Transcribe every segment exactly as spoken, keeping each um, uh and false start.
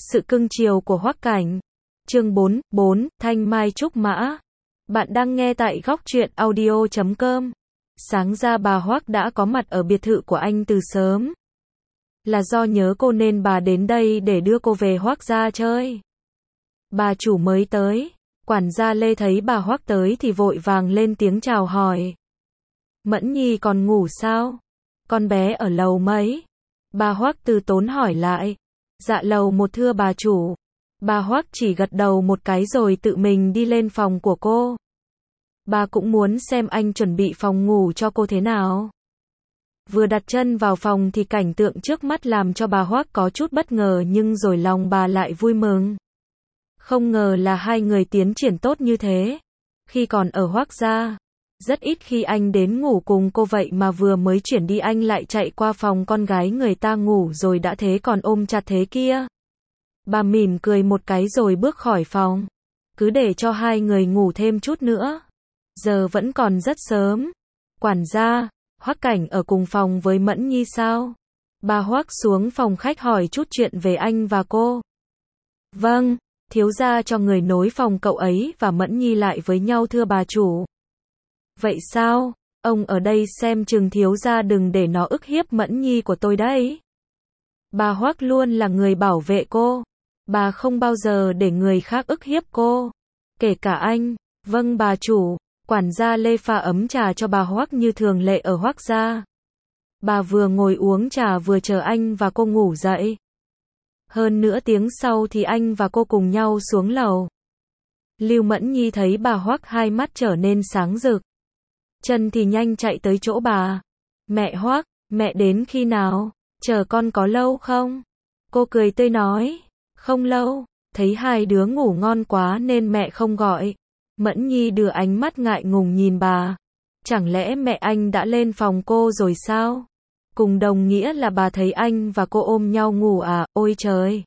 Sự cưng chiều của Hoắc Cảnh. Chương bốn, bốn, Thanh Mai Trúc Mã. Bạn đang nghe tại góc truyện audio chấm com. Sáng ra bà Hoắc đã có mặt ở biệt thự của anh từ sớm. Là do nhớ cô nên bà đến đây để đưa cô về Hoắc gia chơi. Bà chủ mới tới. Quản gia Lê thấy bà Hoắc tới thì vội vàng lên tiếng chào hỏi. Mẫn Nhi còn ngủ sao? Con bé ở lầu mấy? Bà Hoắc từ tốn hỏi lại. Dạ lầu một thưa bà chủ. Bà Hoắc chỉ gật đầu một cái rồi tự mình đi lên phòng của cô. Bà cũng muốn xem anh chuẩn bị phòng ngủ cho cô thế nào. Vừa đặt chân vào phòng thì cảnh tượng trước mắt làm cho bà Hoắc có chút bất ngờ, nhưng rồi lòng bà lại vui mừng. Không ngờ là hai người tiến triển tốt như thế. Khi còn ở Hoắc gia, rất ít khi anh đến ngủ cùng cô, vậy mà vừa mới chuyển đi anh lại chạy qua phòng con gái người ta ngủ rồi đã thế còn ôm chặt thế kia. Bà mỉm cười một cái rồi bước khỏi phòng. Cứ để cho hai người ngủ thêm chút nữa. Giờ vẫn còn rất sớm. Quản gia, Hoắc Cảnh ở cùng phòng với Mẫn Nhi sao? Bà Hoắc xuống phòng khách hỏi chút chuyện về anh và cô. Vâng, thiếu gia cho người nối phòng cậu ấy và Mẫn Nhi lại với nhau thưa bà chủ. Vậy sao? Ông ở đây xem chừng thiếu gia đừng để nó ức hiếp Mẫn Nhi của tôi đấy. Bà Hoắc luôn là người bảo vệ cô. Bà không bao giờ để người khác ức hiếp cô. Kể cả anh. Vâng bà chủ. Quản gia Lê pha ấm trà cho bà Hoắc như thường lệ ở Hoắc gia. Bà vừa ngồi uống trà vừa chờ anh và cô ngủ dậy. Hơn nửa tiếng sau thì anh và cô cùng nhau xuống lầu. Lưu Mẫn Nhi thấy bà Hoắc hai mắt trở nên sáng rực. Chân thì nhanh chạy tới chỗ bà. Mẹ Hoắc, mẹ đến khi nào? Chờ con có lâu không? Cô cười tươi nói. Không lâu, thấy hai đứa ngủ ngon quá nên mẹ không gọi. Mẫn Nhi đưa ánh mắt ngại ngùng nhìn bà. Chẳng lẽ mẹ anh đã lên phòng cô rồi sao? Cùng đồng nghĩa là bà thấy anh và cô ôm nhau ngủ à? Ôi trời!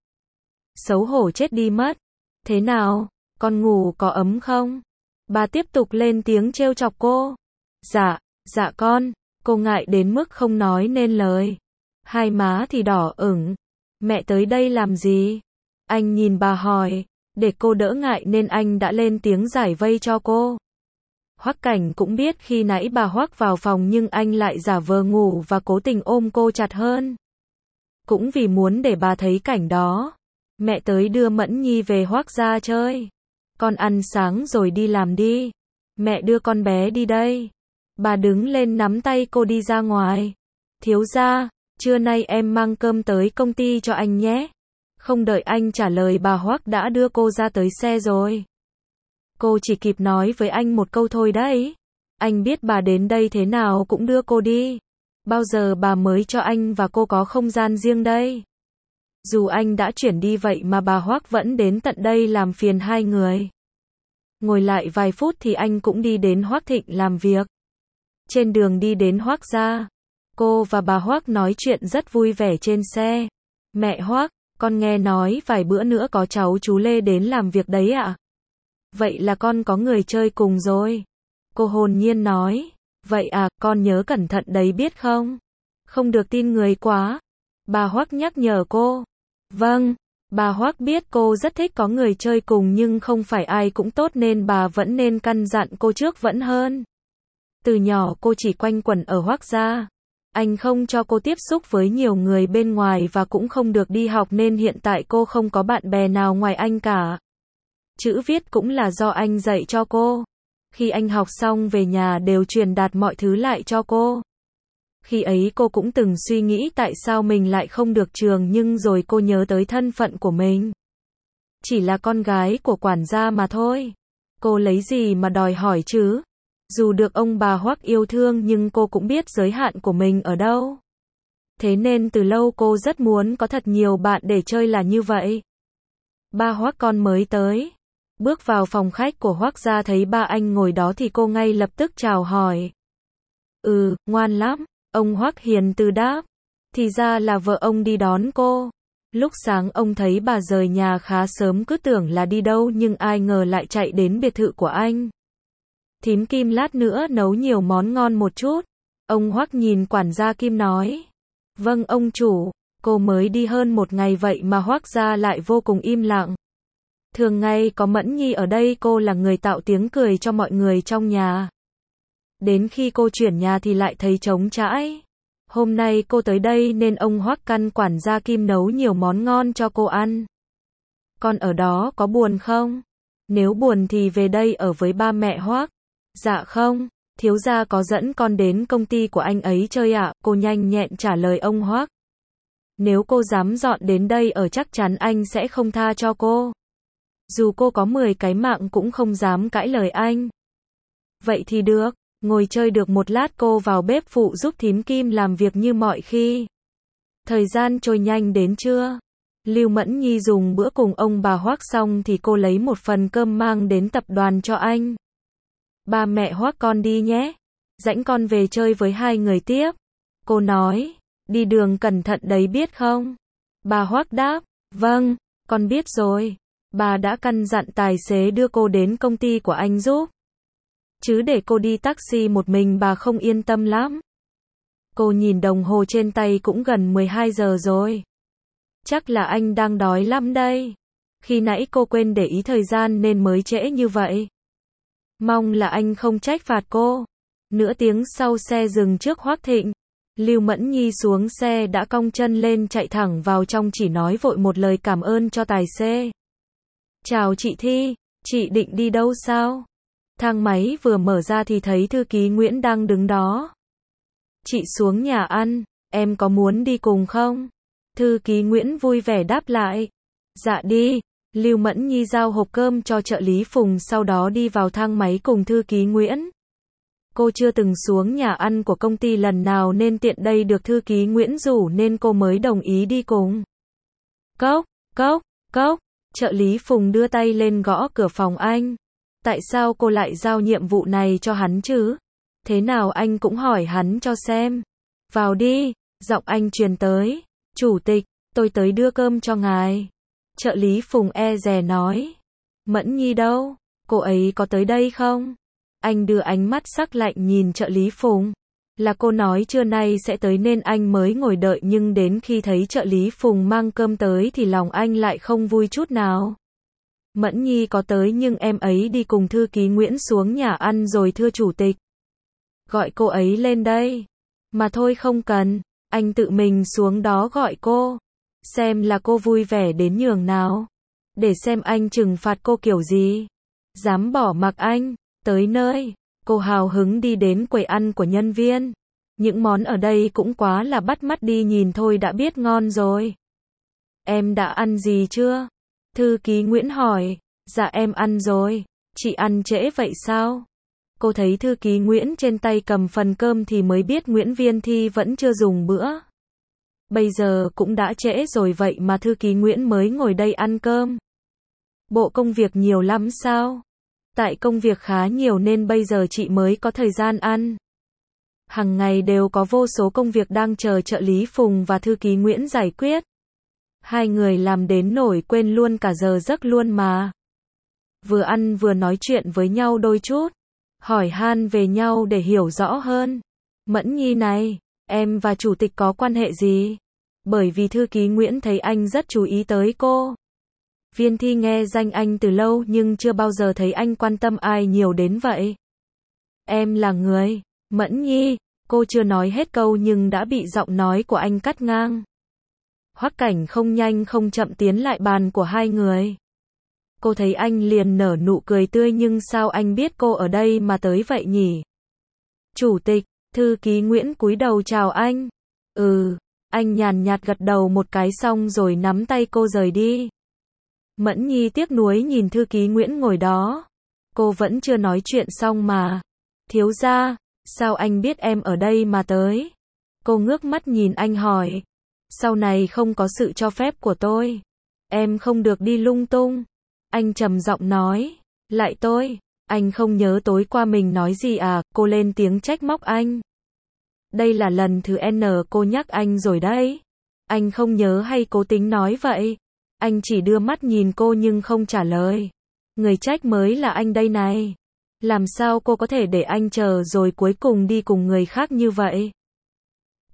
Xấu hổ chết đi mất. Thế nào? Con ngủ có ấm không? Bà tiếp tục lên tiếng trêu chọc cô. Dạ, dạ con. Cô ngại đến mức không nói nên lời. Hai má thì đỏ ửng. Mẹ tới đây làm gì? Anh nhìn bà hỏi. Để cô đỡ ngại nên anh đã lên tiếng giải vây cho cô. Hoắc Cảnh cũng biết khi nãy bà Hoắc vào phòng nhưng anh lại giả vờ ngủ và cố tình ôm cô chặt hơn. Cũng vì muốn để bà thấy cảnh đó. Mẹ tới đưa Mẫn Nhi về Hoắc gia chơi. Con ăn sáng rồi đi làm đi. Mẹ đưa con bé đi đây. Bà đứng lên nắm tay cô đi ra ngoài. Thiếu gia, trưa nay em mang cơm tới công ty cho anh nhé. Không đợi anh trả lời bà Hoắc đã đưa cô ra tới xe rồi. Cô chỉ kịp nói với anh một câu thôi đấy. Anh biết bà đến đây thế nào cũng đưa cô đi. Bao giờ bà mới cho anh và cô có không gian riêng đây? Dù anh đã chuyển đi vậy mà bà Hoắc vẫn đến tận đây làm phiền hai người. Ngồi lại vài phút thì anh cũng đi đến Hoắc Thịnh làm việc. Trên đường đi đến Hoắc gia, cô và bà Hoắc nói chuyện rất vui vẻ trên xe. Mẹ Hoắc, con nghe nói vài bữa nữa có cháu chú Lê đến làm việc đấy ạ. À? Vậy là con có người chơi cùng rồi. Cô hồn nhiên nói. Vậy à, con nhớ cẩn thận đấy biết không? Không được tin người quá. Bà Hoắc nhắc nhở cô. Vâng, bà Hoắc biết cô rất thích có người chơi cùng nhưng không phải ai cũng tốt nên bà vẫn nên căn dặn cô trước vẫn hơn. Từ nhỏ cô chỉ quanh quẩn ở Hoắc gia. Anh không cho cô tiếp xúc với nhiều người bên ngoài và cũng không được đi học nên hiện tại cô không có bạn bè nào ngoài anh cả. Chữ viết cũng là do anh dạy cho cô. Khi anh học xong về nhà đều truyền đạt mọi thứ lại cho cô. Khi ấy cô cũng từng suy nghĩ tại sao mình lại không được trường nhưng rồi cô nhớ tới thân phận của mình. Chỉ là con gái của quản gia mà thôi. Cô lấy gì mà đòi hỏi chứ? Dù được ông bà Hoắc yêu thương nhưng cô cũng biết giới hạn của mình ở đâu. Thế nên từ lâu cô rất muốn có thật nhiều bạn để chơi là như vậy. Ba Hoắc con mới tới. Bước vào phòng khách của Hoắc gia thấy ba anh ngồi đó thì cô ngay lập tức chào hỏi. Ừ, ngoan lắm. Ông Hoắc hiền từ đáp. Thì ra là vợ ông đi đón cô. Lúc sáng ông thấy bà rời nhà khá sớm cứ tưởng là đi đâu nhưng ai ngờ lại chạy đến biệt thự của anh. Thím Kim lát nữa nấu nhiều món ngon một chút. Ông Hoắc nhìn quản gia Kim nói. Vâng ông chủ. Cô mới đi hơn một ngày vậy mà Hoác gia lại vô cùng im lặng. Thường ngày có Mẫn Nhi ở đây cô là người tạo tiếng cười cho mọi người trong nhà. Đến khi cô chuyển nhà thì lại thấy trống trãi. Hôm nay cô tới đây nên ông Hoác căn quản gia Kim nấu nhiều món ngon cho cô ăn. Con ở đó có buồn không? Nếu buồn thì về đây ở với ba mẹ Hoác. Dạ không, thiếu gia có dẫn con đến công ty của anh ấy chơi ạ, cô nhanh nhẹn trả lời ông Hoác. Nếu cô dám dọn đến đây ở chắc chắn anh sẽ không tha cho cô. Dù cô có mười cái mạng cũng không dám cãi lời anh. Vậy thì được, ngồi chơi được một lát cô vào bếp phụ giúp thím Kim làm việc như mọi khi. Thời gian trôi nhanh đến trưa. Lưu Mẫn Nhi dùng bữa cùng ông bà Hoác xong thì cô lấy một phần cơm mang đến tập đoàn cho anh. Ba mẹ Hoác con đi nhé. Rãnh con về chơi với hai người tiếp. Cô nói, đi đường cẩn thận đấy biết không? Bà Hoác đáp, vâng, con biết rồi. Bà đã căn dặn tài xế đưa cô đến công ty của anh giúp. Chứ để cô đi taxi một mình bà không yên tâm lắm. Cô nhìn đồng hồ trên tay cũng gần mười hai giờ rồi. Chắc là anh đang đói lắm đây. Khi nãy cô quên để ý thời gian nên mới trễ như vậy. Mong là anh không trách phạt cô. Nửa tiếng sau xe dừng trước Hoác Thịnh. Lưu Mẫn Nhi xuống xe đã cong chân lên chạy thẳng vào trong chỉ nói vội một lời cảm ơn cho tài xế. Chào chị Thi, chị định đi đâu sao? Thang máy vừa mở ra thì thấy thư ký Nguyễn đang đứng đó. Chị xuống nhà ăn, em có muốn đi cùng không? Thư ký Nguyễn vui vẻ đáp lại. Dạ đi. Lưu Mẫn Nhi giao hộp cơm cho trợ lý Phùng sau đó đi vào thang máy cùng thư ký Nguyễn. Cô chưa từng xuống nhà ăn của công ty lần nào nên tiện đây được thư ký Nguyễn rủ nên cô mới đồng ý đi cùng. Cốc, cốc, cốc. Trợ lý Phùng đưa tay lên gõ cửa phòng anh. Tại sao cô lại giao nhiệm vụ này cho hắn chứ? Thế nào anh cũng hỏi hắn cho xem. Vào đi, giọng anh truyền tới. Chủ tịch, tôi tới đưa cơm cho ngài. Trợ lý Phùng e dè nói. Mẫn Nhi đâu? Cô ấy có tới đây không? Anh đưa ánh mắt sắc lạnh nhìn trợ lý Phùng. Là cô nói trưa nay sẽ tới nên anh mới ngồi đợi nhưng đến khi thấy trợ lý Phùng mang cơm tới thì lòng anh lại không vui chút nào. Mẫn Nhi có tới nhưng em ấy đi cùng thư ký Nguyễn xuống nhà ăn rồi thưa chủ tịch. Gọi cô ấy lên đây. Mà thôi không cần, anh tự mình xuống đó gọi cô. Xem là cô vui vẻ đến nhường nào. Để xem anh trừng phạt cô kiểu gì. Dám bỏ mặc anh, tới nơi. Cô hào hứng đi đến quầy ăn của nhân viên. Những món ở đây cũng quá là bắt mắt đi nhìn thôi đã biết ngon rồi. Em đã ăn gì chưa? Thư ký Nguyễn hỏi. Dạ em ăn rồi. Chị ăn trễ vậy sao? Cô thấy thư ký Nguyễn trên tay cầm phần cơm thì mới biết Nguyễn Viên Thi vẫn chưa dùng bữa. Bây giờ cũng đã trễ rồi vậy mà thư ký Nguyễn mới ngồi đây ăn cơm. Bộ công việc nhiều lắm sao? Tại công việc khá nhiều nên bây giờ chị mới có thời gian ăn. Hằng ngày đều có vô số công việc đang chờ trợ lý Phùng và thư ký Nguyễn giải quyết. Hai người làm đến nổi quên luôn cả giờ giấc luôn mà. Vừa ăn vừa nói chuyện với nhau đôi chút. Hỏi han về nhau để hiểu rõ hơn. Mẫn Nhi này, em và chủ tịch có quan hệ gì? Bởi vì thư ký Nguyễn thấy anh rất chú ý tới cô. Viên Thi nghe danh anh từ lâu nhưng chưa bao giờ thấy anh quan tâm ai nhiều đến vậy. Em là người, Mẫn Nhi, cô chưa nói hết câu nhưng đã bị giọng nói của anh cắt ngang. Hoắc Cảnh không nhanh không chậm tiến lại bàn của hai người. Cô thấy anh liền nở nụ cười tươi nhưng sao anh biết cô ở đây mà tới vậy nhỉ? Chủ tịch, thư ký Nguyễn cúi đầu chào anh. Ừ, anh nhàn nhạt gật đầu một cái xong rồi nắm tay cô rời đi. Mẫn Nhi tiếc nuối nhìn thư ký Nguyễn ngồi đó. Cô vẫn chưa nói chuyện xong mà. Thiếu gia, sao anh biết em ở đây mà tới? Cô ngước mắt nhìn anh hỏi. Sau này không có sự cho phép của tôi. Em không được đi lung tung. Anh trầm giọng nói. Lại tôi, anh không nhớ tối qua mình nói gì à? Cô lên tiếng trách móc anh. Đây là lần thứ N cô nhắc anh rồi đấy. Anh không nhớ hay cố tính nói vậy? Anh chỉ đưa mắt nhìn cô nhưng không trả lời. Người trách mới là anh đây này. Làm sao cô có thể để anh chờ rồi cuối cùng đi cùng người khác như vậy?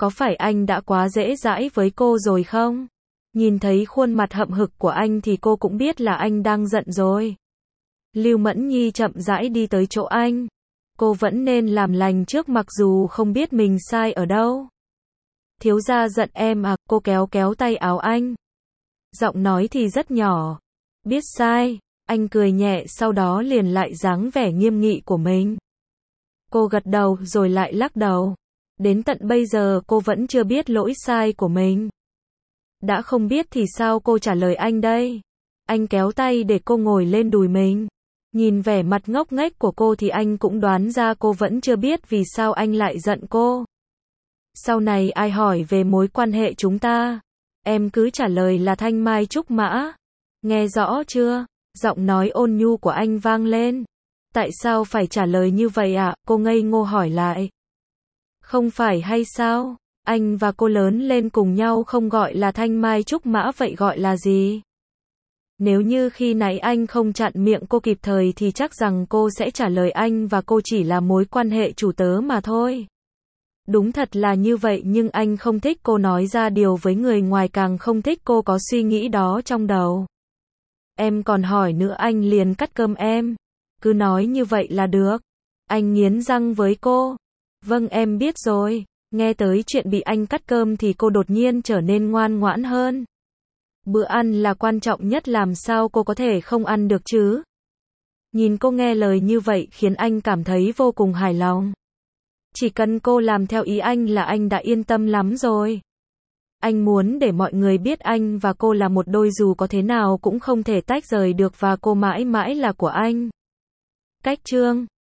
Có phải anh đã quá dễ dãi với cô rồi không? Nhìn thấy khuôn mặt hậm hực của anh thì cô cũng biết là anh đang giận rồi. Lưu Mẫn Nhi chậm rãi đi tới chỗ anh. Cô vẫn nên làm lành trước mặc dù không biết mình sai ở đâu. Thiếu gia giận em à, cô kéo kéo tay áo anh. Giọng nói thì rất nhỏ. Biết sai, anh cười nhẹ sau đó liền lại dáng vẻ nghiêm nghị của mình. Cô gật đầu rồi lại lắc đầu. Đến tận bây giờ cô vẫn chưa biết lỗi sai của mình. Đã không biết thì sao cô trả lời anh đây? Anh kéo tay để cô ngồi lên đùi mình. Nhìn vẻ mặt ngốc nghếch của cô thì anh cũng đoán ra cô vẫn chưa biết vì sao anh lại giận cô. Sau này ai hỏi về mối quan hệ chúng ta, em cứ trả lời là thanh mai trúc mã. Nghe rõ chưa? Giọng nói ôn nhu của anh vang lên. Tại sao phải trả lời như vậy ạ? À? Cô ngây ngô hỏi lại. Không phải hay sao? Anh và cô lớn lên cùng nhau không gọi là thanh mai trúc mã vậy gọi là gì? Nếu như khi nãy anh không chặn miệng cô kịp thời thì chắc rằng cô sẽ trả lời anh và cô chỉ là mối quan hệ chủ tớ mà thôi. Đúng thật là như vậy nhưng anh không thích cô nói ra điều với người ngoài, càng không thích cô có suy nghĩ đó trong đầu. Em còn hỏi nữa anh liền cắt cơm em. Cứ nói như vậy là được. Anh nghiến răng với cô. Vâng em biết rồi. Nghe tới chuyện bị anh cắt cơm thì cô đột nhiên trở nên ngoan ngoãn hơn. Bữa ăn là quan trọng nhất, làm sao cô có thể không ăn được chứ? Nhìn cô nghe lời như vậy khiến anh cảm thấy vô cùng hài lòng. Chỉ cần cô làm theo ý anh là anh đã yên tâm lắm rồi. Anh muốn để mọi người biết anh và cô là một đôi, dù có thế nào cũng không thể tách rời được, và cô mãi mãi là của anh. Cách chương